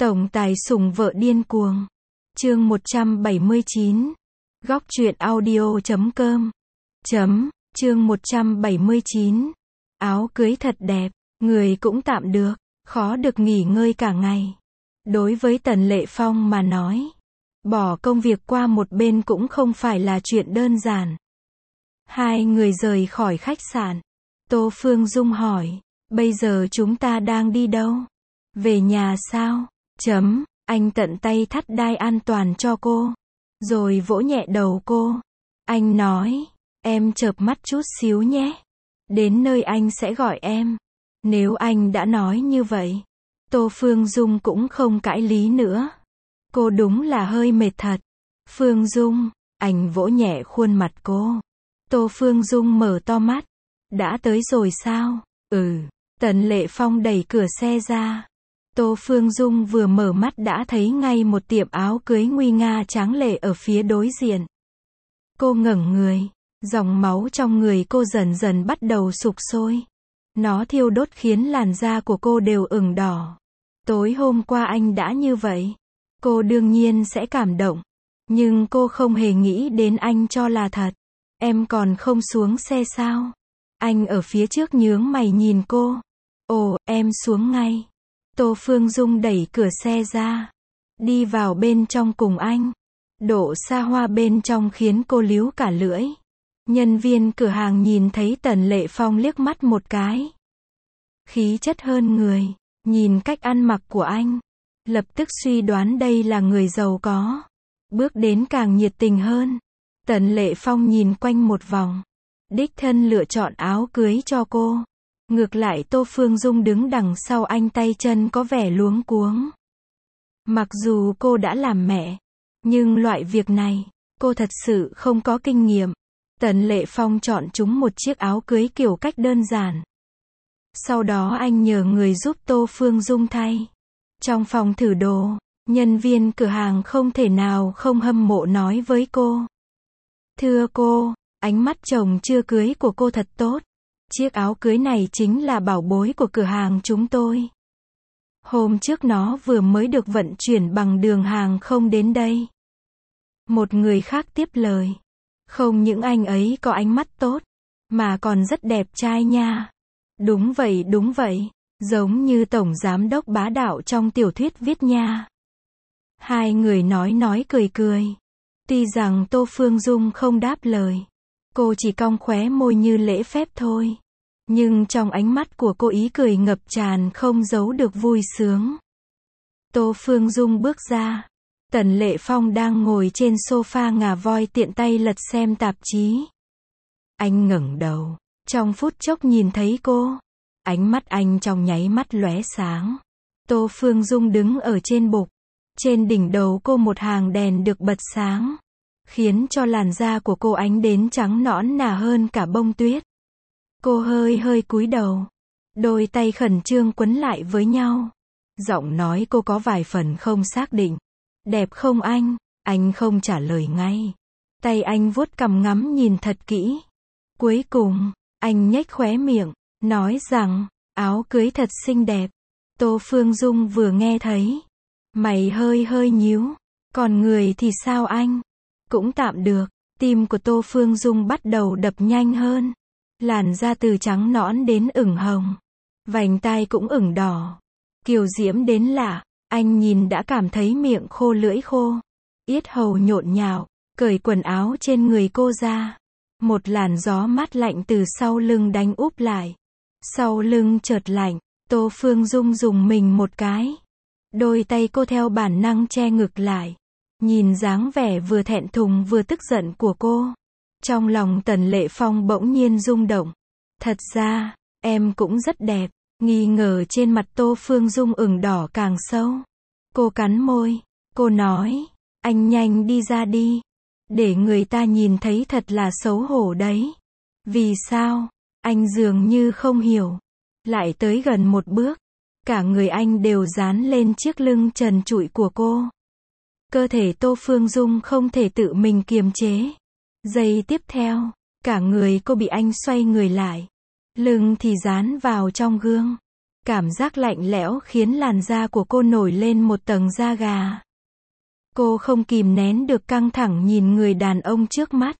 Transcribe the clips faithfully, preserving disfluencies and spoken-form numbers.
Tổng tài sủng vợ điên cuồng. Chương một trăm bảy mươi chín. Góc truyện audio chấm com. Chấm, chương một trăm bảy mươi chín. Áo cưới thật đẹp, người cũng tạm được, khó được nghỉ ngơi cả ngày. Đối với Tần Lệ Phong mà nói, bỏ công việc qua một bên cũng không phải là chuyện đơn giản. Hai người rời khỏi khách sạn. Tô Phương Dung hỏi, bây giờ chúng ta đang đi đâu? Về nhà sao? Chấm, anh tận tay thắt đai an toàn cho cô, rồi vỗ nhẹ đầu cô. Anh nói, em chợp mắt chút xíu nhé. Đến nơi anh sẽ gọi em. Nếu anh đã nói như vậy, Tô Phương Dung cũng không cãi lý nữa. Cô đúng là hơi mệt thật. Phương Dung, anh vỗ nhẹ khuôn mặt cô. Tô Phương Dung mở to mắt. Đã tới rồi sao? Ừ. Tần Lệ Phong đẩy cửa xe ra. Tô Phương Dung vừa mở mắt đã thấy ngay một tiệm áo cưới nguy nga tráng lệ ở phía đối diện. Cô ngẩng người, dòng máu trong người cô dần dần bắt đầu sục sôi. Nó thiêu đốt khiến làn da của cô đều ửng đỏ. Tối hôm qua anh đã như vậy. Cô đương nhiên sẽ cảm động. Nhưng cô không hề nghĩ đến anh cho là thật. Em còn không xuống xe sao? Anh ở phía trước nhướng mày nhìn cô. Ồ, em xuống ngay. Tô Phương Dung đẩy cửa xe ra. Đi vào bên trong cùng anh. Độ xa hoa bên trong khiến cô líu cả lưỡi. Nhân viên cửa hàng nhìn thấy Tần Lệ Phong liếc mắt một cái. Khí chất hơn người. Nhìn cách ăn mặc của anh. Lập tức suy đoán đây là người giàu có. Bước đến càng nhiệt tình hơn. Tần Lệ Phong nhìn quanh một vòng. Đích thân lựa chọn áo cưới cho cô. Ngược lại Tô Phương Dung đứng đằng sau anh tay chân có vẻ luống cuống. Mặc dù cô đã làm mẹ, nhưng loại việc này, cô thật sự không có kinh nghiệm. Tần Lệ Phong chọn chúng một chiếc áo cưới kiểu cách đơn giản. Sau đó anh nhờ người giúp Tô Phương Dung thay. Trong phòng thử đồ, nhân viên cửa hàng không thể nào không hâm mộ nói với cô. Thưa cô, ánh mắt chồng chưa cưới của cô thật tốt. Chiếc áo cưới này chính là bảo bối của cửa hàng chúng tôi. Hôm trước nó vừa mới được vận chuyển bằng đường hàng không đến đây. Một người khác tiếp lời. Không những anh ấy có ánh mắt tốt, mà còn rất đẹp trai nha. Đúng vậy đúng vậy, giống như tổng giám đốc bá đạo trong tiểu thuyết viết nha. Hai người nói nói cười cười. Tuy rằng Tô Phương Dung không đáp lời. Cô chỉ cong khóe môi như lễ phép thôi. Nhưng trong ánh mắt của cô ý cười ngập tràn không giấu được vui sướng. Tô Phương Dung bước ra. Tần Lệ Phong đang ngồi trên sofa ngà voi tiện tay lật xem tạp chí. Anh ngẩng đầu. Trong phút chốc nhìn thấy cô. Ánh mắt anh trong nháy mắt lóe sáng. Tô Phương Dung đứng ở trên bục. Trên đỉnh đầu cô một hàng đèn được bật sáng. Khiến cho làn da của cô ánh đến trắng nõn nà hơn cả bông tuyết. Cô hơi hơi cúi đầu. Đôi tay khẩn trương quấn lại với nhau. Giọng nói cô có vài phần không xác định. Đẹp không anh? Anh không trả lời ngay. Tay anh vuốt cằm ngắm nhìn thật kỹ. Cuối cùng, anh nhếch khóe miệng, nói rằng, áo cưới thật xinh đẹp. Tô Phương Dung vừa nghe thấy. Mày hơi hơi nhíu. Còn người thì sao anh? Cũng tạm được. Tim của Tô Phương Dung bắt đầu đập nhanh hơn. Làn da từ trắng nõn đến ửng hồng. Vành tai cũng ửng đỏ. Kiều diễm đến lạ. Anh nhìn đã cảm thấy miệng khô lưỡi khô. Yết hầu nhộn nhạo. Cởi quần áo trên người cô ra. Một làn gió mát lạnh từ sau lưng đánh úp lại. Sau lưng chợt lạnh. Tô Phương Dung dùng mình một cái. Đôi tay cô theo bản năng che ngực lại. Nhìn dáng vẻ vừa thẹn thùng vừa tức giận của cô. Trong lòng Tần Lệ Phong bỗng nhiên rung động. Thật ra, em cũng rất đẹp. Nghi ngờ trên mặt Tô Phương Dung ửng đỏ càng sâu. Cô cắn môi. Cô nói, anh nhanh đi ra đi. Để người ta nhìn thấy thật là xấu hổ đấy. Vì sao? Anh dường như không hiểu. Lại tới gần một bước. Cả người anh đều dán lên chiếc lưng trần trụi của cô. Cơ thể Tô Phương Dung không thể tự mình kiềm chế. Giây tiếp theo, cả người cô bị anh xoay người lại. Lưng thì dán vào trong gương. Cảm giác lạnh lẽo khiến làn da của cô nổi lên một tầng da gà. Cô không kìm nén được căng thẳng nhìn người đàn ông trước mắt.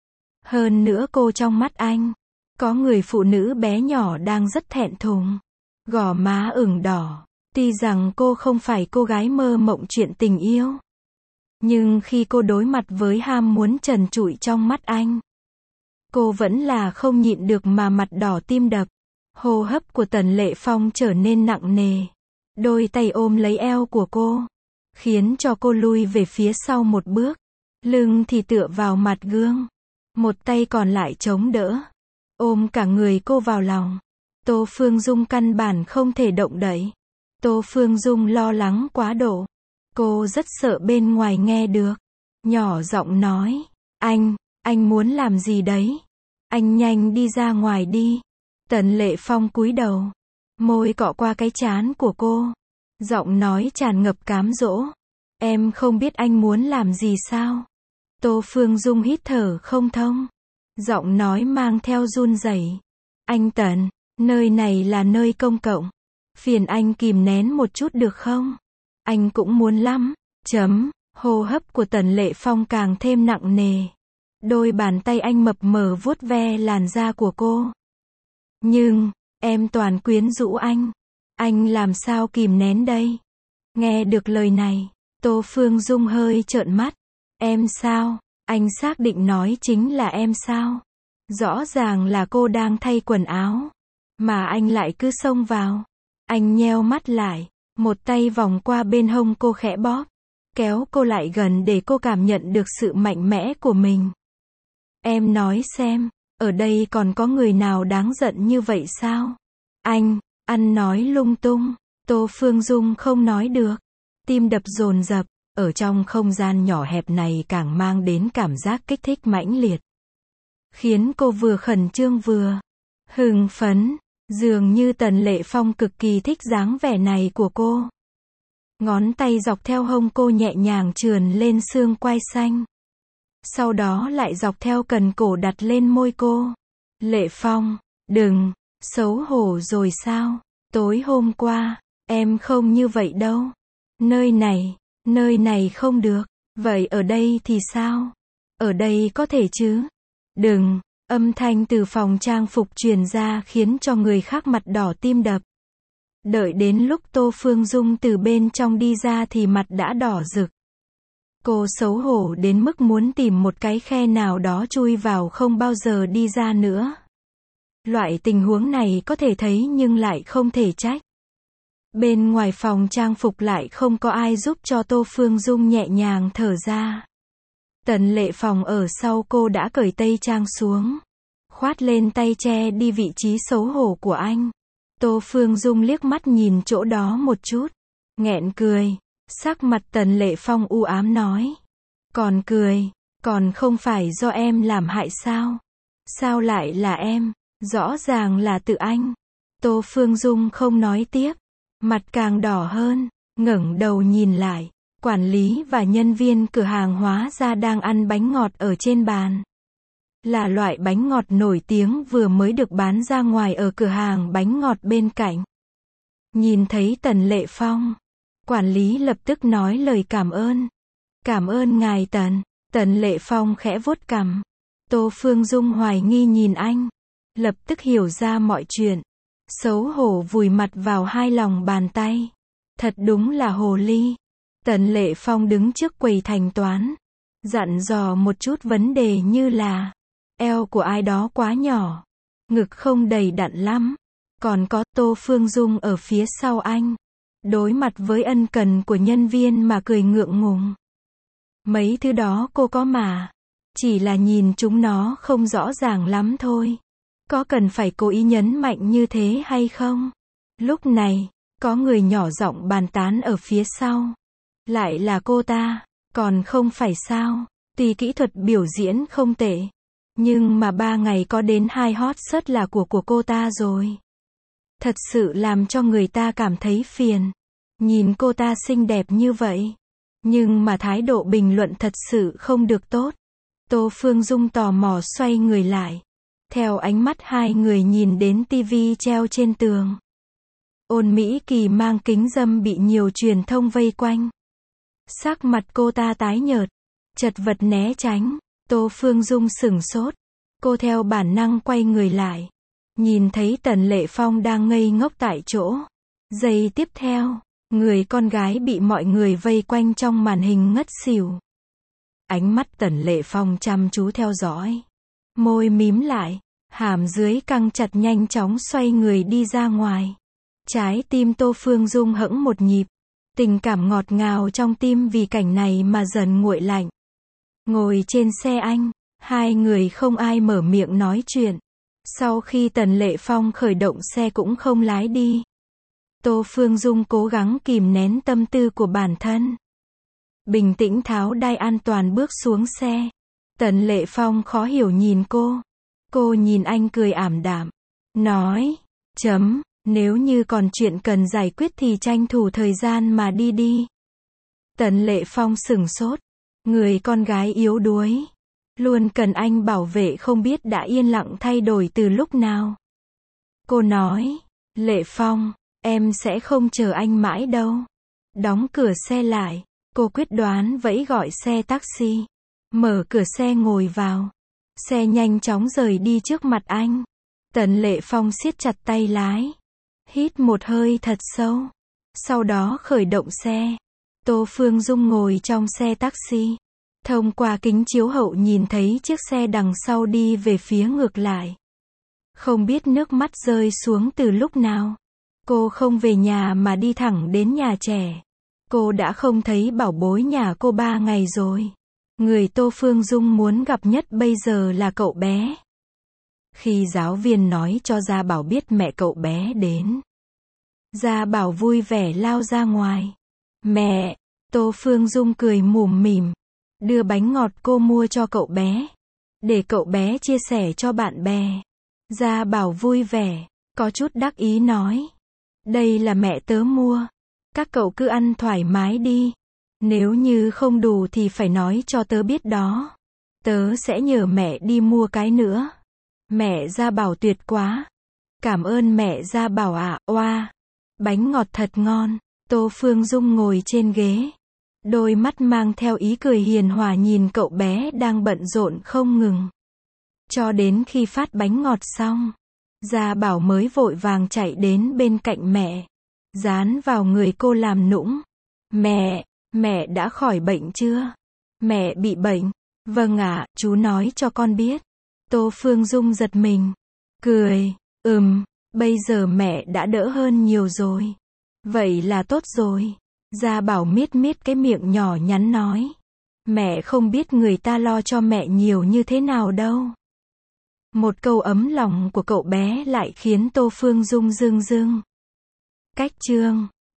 Hơn nữa cô trong mắt anh, có người phụ nữ bé nhỏ đang rất thẹn thùng. Gò má ửng đỏ. Tuy rằng cô không phải cô gái mơ mộng chuyện tình yêu. Nhưng khi cô đối mặt với ham muốn trần trụi trong mắt anh, cô vẫn là không nhịn được mà mặt đỏ tim đập. Hô hấp của Tần Lệ Phong trở nên nặng nề. Đôi tay ôm lấy eo của cô, khiến cho cô lui về phía sau một bước. Lưng thì tựa vào mặt gương. Một tay còn lại chống đỡ. Ôm cả người cô vào lòng. Tô Phương Dung căn bản không thể động đậy. Tô Phương Dung lo lắng quá độ. Cô rất sợ bên ngoài nghe được. Nhỏ giọng nói. Anh, anh muốn làm gì đấy? Anh nhanh đi ra ngoài đi. Tần Lệ Phong cúi đầu. Môi cọ qua cái trán của cô. Giọng nói tràn ngập cám dỗ. Em không biết anh muốn làm gì sao? Tô Phương Dung hít thở không thông. Giọng nói mang theo run rẩy. Anh Tần, nơi này là nơi công cộng. Phiền anh kìm nén một chút được không? Anh cũng muốn lắm. Chấm. Hô hấp của Tần Lệ Phong càng thêm nặng nề. Đôi bàn tay anh mập mờ vuốt ve làn da của cô. Nhưng, em toàn quyến rũ anh. Anh làm sao kìm nén đây? Nghe được lời này, Tô Phương Dung hơi trợn mắt. Em sao? Anh xác định nói chính là em sao? Rõ ràng là cô đang thay quần áo, mà anh lại cứ xông vào. Anh nheo mắt lại, một tay vòng qua bên hông cô khẽ bóp, kéo cô lại gần để cô cảm nhận được sự mạnh mẽ của mình. Em nói xem, ở đây còn có người nào đáng giận như vậy sao? Anh, ăn nói lung tung. Tô Phương Dung không nói được. Tim đập dồn dập, ở trong không gian nhỏ hẹp này càng mang đến cảm giác kích thích mãnh liệt. Khiến cô vừa khẩn trương vừa hưng phấn. Dường như Tần Lệ Phong cực kỳ thích dáng vẻ này của cô. Ngón tay dọc theo hông cô nhẹ nhàng trườn lên xương quai xanh. Sau đó lại dọc theo cần cổ đặt lên môi cô. Lệ Phong, đừng, xấu hổ rồi sao? Tối hôm qua, em không như vậy đâu. Nơi này, nơi này không được. Vậy ở đây thì sao? Ở đây có thể chứ? Đừng. Âm thanh từ phòng trang phục truyền ra khiến cho người khác mặt đỏ tim đập. Đợi đến lúc Tô Phương Dung từ bên trong đi ra thì mặt đã đỏ rực. Cô xấu hổ đến mức muốn tìm một cái khe nào đó chui vào không bao giờ đi ra nữa. Loại tình huống này có thể thấy nhưng lại không thể trách. Bên ngoài phòng trang phục lại không có ai giúp cho Tô Phương Dung nhẹ nhàng thở ra. Tần Lệ Phong ở sau cô đã cởi tây trang xuống, khoát lên tay che đi vị trí xấu hổ của anh. Tô Phương Dung liếc mắt nhìn chỗ đó một chút, nghẹn cười. Sắc mặt Tần Lệ Phong u ám nói. Còn cười, còn không phải do em làm hại sao? Sao lại là em? Rõ ràng là tự anh. Tô Phương Dung không nói tiếp, mặt càng đỏ hơn, ngẩng đầu nhìn lại. Quản lý và nhân viên cửa hàng hóa ra đang ăn bánh ngọt ở trên bàn. Là loại bánh ngọt nổi tiếng vừa mới được bán ra ngoài ở cửa hàng bánh ngọt bên cạnh. Nhìn thấy Tần Lệ Phong, quản lý lập tức nói lời cảm ơn. Cảm ơn ngài Tần. Tần Lệ Phong khẽ vuốt cằm. Tô Phương Dung hoài nghi nhìn anh, lập tức hiểu ra mọi chuyện. Xấu hổ vùi mặt vào hai lòng bàn tay. Thật đúng là hồ ly. Tần Lệ Phong đứng trước quầy thanh toán, dặn dò một chút vấn đề như là eo của ai đó quá nhỏ, ngực không đầy đặn lắm. Còn có Tô Phương Dung ở phía sau anh, đối mặt với ân cần của nhân viên mà cười ngượng ngùng. Mấy thứ đó cô có mà, chỉ là nhìn chúng nó không rõ ràng lắm thôi. Có cần phải cố ý nhấn mạnh như thế hay không? Lúc này, có người nhỏ giọng bàn tán ở phía sau. Lại là cô ta, còn không phải sao? Tuy kỹ thuật biểu diễn không tệ, nhưng mà ba ngày có đến hai hot search là của của cô ta rồi. Thật sự làm cho người ta cảm thấy phiền. Nhìn cô ta xinh đẹp như vậy, nhưng mà thái độ bình luận thật sự không được tốt. Tô Phương Dung tò mò xoay người lại. Theo ánh mắt hai người nhìn đến tivi treo trên tường. Ôn Mỹ Kỳ mang kính râm bị nhiều truyền thông vây quanh. Sắc mặt cô ta tái nhợt, chật vật né tránh. Tô Phương Dung sửng sốt. Cô theo bản năng quay người lại. Nhìn thấy Tần Lệ Phong đang ngây ngốc tại chỗ. Giây tiếp theo, người con gái bị mọi người vây quanh trong màn hình ngất xỉu. Ánh mắt Tần Lệ Phong chăm chú theo dõi. Môi mím lại, hàm dưới căng chặt nhanh chóng xoay người đi ra ngoài. Trái tim Tô Phương Dung hững một nhịp. Tình cảm ngọt ngào trong tim vì cảnh này mà dần nguội lạnh. Ngồi trên xe anh, hai người không ai mở miệng nói chuyện. Sau khi Tần Lệ Phong khởi động xe cũng không lái đi. Tô Phương Dung cố gắng kìm nén tâm tư của bản thân. Bình tĩnh tháo đai an toàn bước xuống xe. Tần Lệ Phong khó hiểu nhìn cô. Cô nhìn anh cười ảm đạm. Nói, chấm, nếu như còn chuyện cần giải quyết thì tranh thủ thời gian mà đi đi. Tần Lệ Phong sửng sốt. Người con gái yếu đuối. Luôn cần anh bảo vệ không biết đã yên lặng thay đổi từ lúc nào. Cô nói, Lệ Phong, em sẽ không chờ anh mãi đâu. Đóng cửa xe lại, cô quyết đoán vẫy gọi xe taxi. Mở cửa xe ngồi vào. Xe nhanh chóng rời đi trước mặt anh. Tần Lệ Phong siết chặt tay lái. Hít một hơi thật sâu. Sau đó khởi động xe. Tô Phương Dung ngồi trong xe taxi. Thông qua kính chiếu hậu nhìn thấy chiếc xe đằng sau đi về phía ngược lại. Không biết nước mắt rơi xuống từ lúc nào. Cô không về nhà mà đi thẳng đến nhà trẻ. Cô đã không thấy bảo bối nhà cô ba ngày rồi. Người Tô Phương Dung muốn gặp nhất bây giờ là cậu bé. Khi giáo viên nói cho Gia Bảo biết mẹ cậu bé đến, Gia Bảo vui vẻ lao ra ngoài. Mẹ, Tô Phương Dung cười mủm mỉm, đưa bánh ngọt cô mua cho cậu bé, để cậu bé chia sẻ cho bạn bè. Gia Bảo vui vẻ, có chút đắc ý nói. Đây là mẹ tớ mua. Các cậu cứ ăn thoải mái đi. Nếu như không đủ thì phải nói cho tớ biết đó. Tớ sẽ nhờ mẹ đi mua cái nữa. Mẹ Gia Bảo tuyệt quá. Cảm ơn mẹ Gia Bảo ạ. Oa, bánh ngọt thật ngon. Tô Phương Dung ngồi trên ghế. Đôi mắt mang theo ý cười hiền hòa nhìn cậu bé đang bận rộn không ngừng. Cho đến khi phát bánh ngọt xong, Gia Bảo mới vội vàng chạy đến bên cạnh mẹ. Dán vào người cô làm nũng. Mẹ, mẹ đã khỏi bệnh chưa? Mẹ bị bệnh. Vâng ạ, chú nói cho con biết. Tô Phương Dung giật mình. Cười, ừm, bây giờ mẹ đã đỡ hơn nhiều rồi. Vậy là tốt rồi. Gia Bảo miết miết cái miệng nhỏ nhắn nói. Mẹ không biết người ta lo cho mẹ nhiều như thế nào đâu. Một câu ấm lòng của cậu bé lại khiến Tô Phương Dung rưng rưng. Cách chương